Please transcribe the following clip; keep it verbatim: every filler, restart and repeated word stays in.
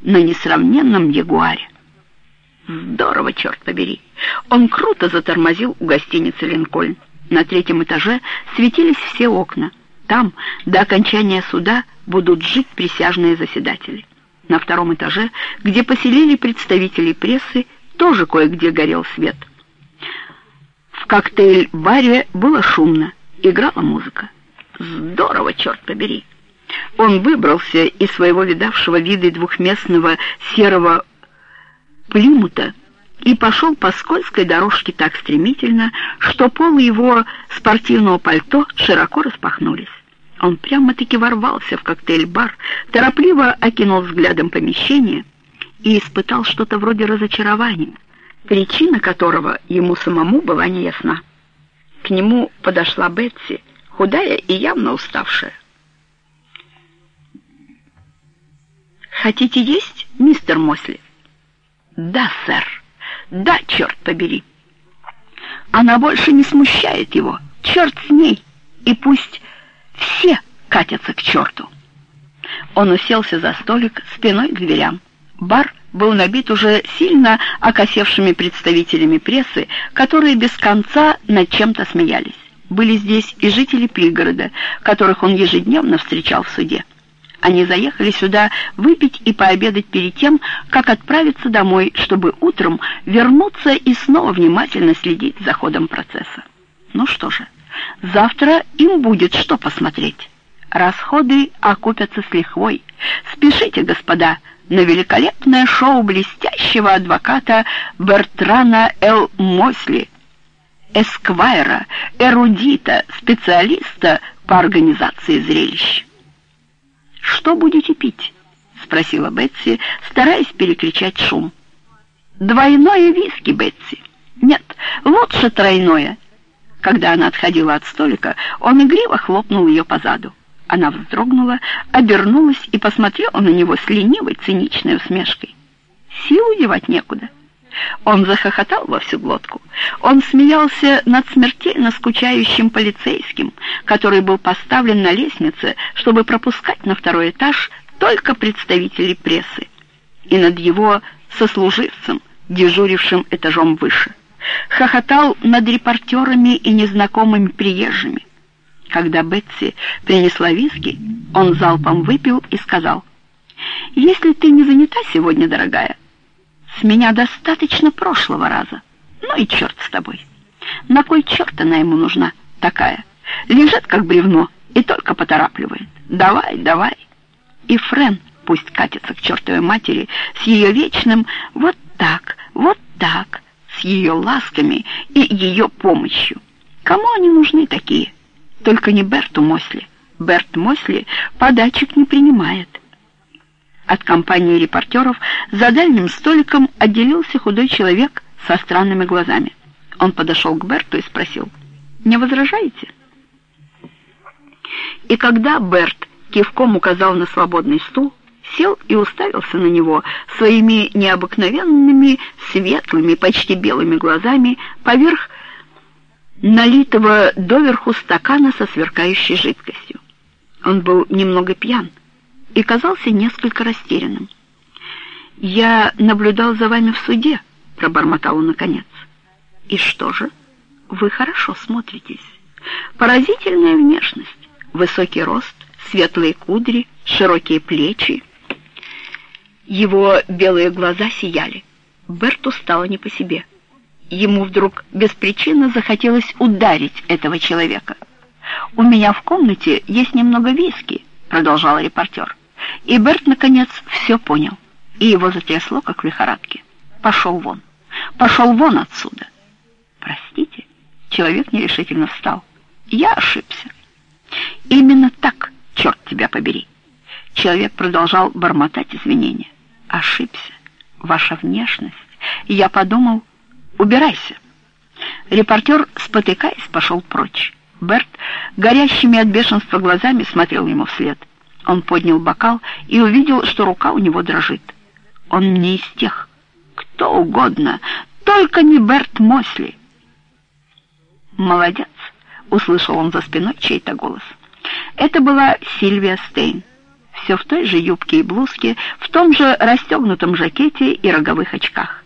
на несравненном ягуаре. Здорово, черт побери! Он круто затормозил у гостиницы «Линкольн». На третьем этаже светились все окна. Там до окончания суда будут жить присяжные заседатели. На втором этаже, где поселили представителей прессы, тоже кое-где горел свет. В коктейль-баре было шумно, играла музыка. Здорово, черт побери! Он выбрался из своего видавшего виды двухместного серого Плимута и пошел по скользкой дорожке так стремительно, что полы его спортивного пальто широко распахнулись. Он прямо-таки ворвался в коктейль-бар, торопливо окинул взглядом помещение и испытал что-то вроде разочарования, причина которого ему самому была неясна. К нему подошла Бетси, худая и явно уставшая. «Хотите есть, мистер Мосли?» «Да, сэр. Да, черт побери!» Она больше не смущает его. Черт с ней! И пусть все катятся к черту. Он уселся за столик спиной к дверям. Бар был набит уже сильно окосевшими представителями прессы, которые без конца над чем-то смеялись. Были здесь и жители пригорода, которых он ежедневно встречал в суде. Они заехали сюда выпить и пообедать перед тем, как отправиться домой, чтобы утром вернуться и снова внимательно следить за ходом процесса. Ну что же, завтра им будет что посмотреть. Расходы окупятся с лихвой. Спешите, господа, на великолепное шоу блестящего адвоката Бертрана Л. Мосли, эсквайра, эрудита, специалиста по организации зрелищ. «Что будете пить?» — спросила Бетси, стараясь перекричать шум. «Двойное виски, Бетси». «Нет, лучше тройное». Когда она отходила от столика, он игриво хлопнул ее по заду. Она вздрогнула, обернулась и посмотрела на него с ленивой, циничной усмешкой. Силу девать некуда. Он захохотал во всю глотку. Он смеялся над смертельно скучающим полицейским, который был поставлен на лестнице, чтобы пропускать на второй этаж только представителей прессы, и над его сослуживцем, дежурившим этажом выше. Хохотал над репортерами и незнакомыми приезжими. Когда Бетси принесла виски, он залпом выпил и сказал: «Если ты не занята сегодня, дорогая, с меня достаточно прошлого раза. Ну и черт с тобой. На кой черт она ему нужна такая? Лежит как бревно и только поторапливает. Давай, давай». И Френ пусть катится к чертовой матери с ее вечным «вот так, вот так», с ее ласками и ее помощью. Кому они нужны такие? Только не Берту Мосли. Берт Мосли подачек не принимает. От компании репортеров за дальним столиком отделился худой человек со странными глазами. Он подошел к Берту и спросил: «Не возражаете?» И когда Берт кивком указал на свободный стул, сел и уставился на него своими необыкновенными, светлыми, почти белыми глазами поверх налитого доверху стакана со сверкающей жидкостью. Он был немного пьян и казался несколько растерянным. «Я наблюдал за вами в суде», — пробормотал он наконец. «И что же? Вы хорошо смотритесь. Поразительная внешность, высокий рост, светлые кудри, широкие плечи». Его белые глаза сияли. Берту стало не по себе. Ему вдруг без причины захотелось ударить этого человека. «У меня в комнате есть немного виски», — продолжал репортер. И Берт, наконец, все понял, и его затрясло, как в лихорадке. «Пошел вон! Пошел вон отсюда!» «Простите?» — человек нерешительно встал. «Я ошибся». «Именно так, черт тебя побери!» Человек продолжал бормотать извинения. «Ошибся. Ваша внешность. Я подумал, убирайся». Репортер, спотыкаясь, пошел прочь. Берт, горящими от бешенства глазами, смотрел ему вслед. Он поднял бокал и увидел, что рука у него дрожит. Он не из тех. Кто угодно, только не Берт Мосли. «Молодец», — услышал он за спиной чей-то голос. Это была Сильвия Стейн. все в той же юбке и блузке, в том же расстегнутом жакете и роговых очках.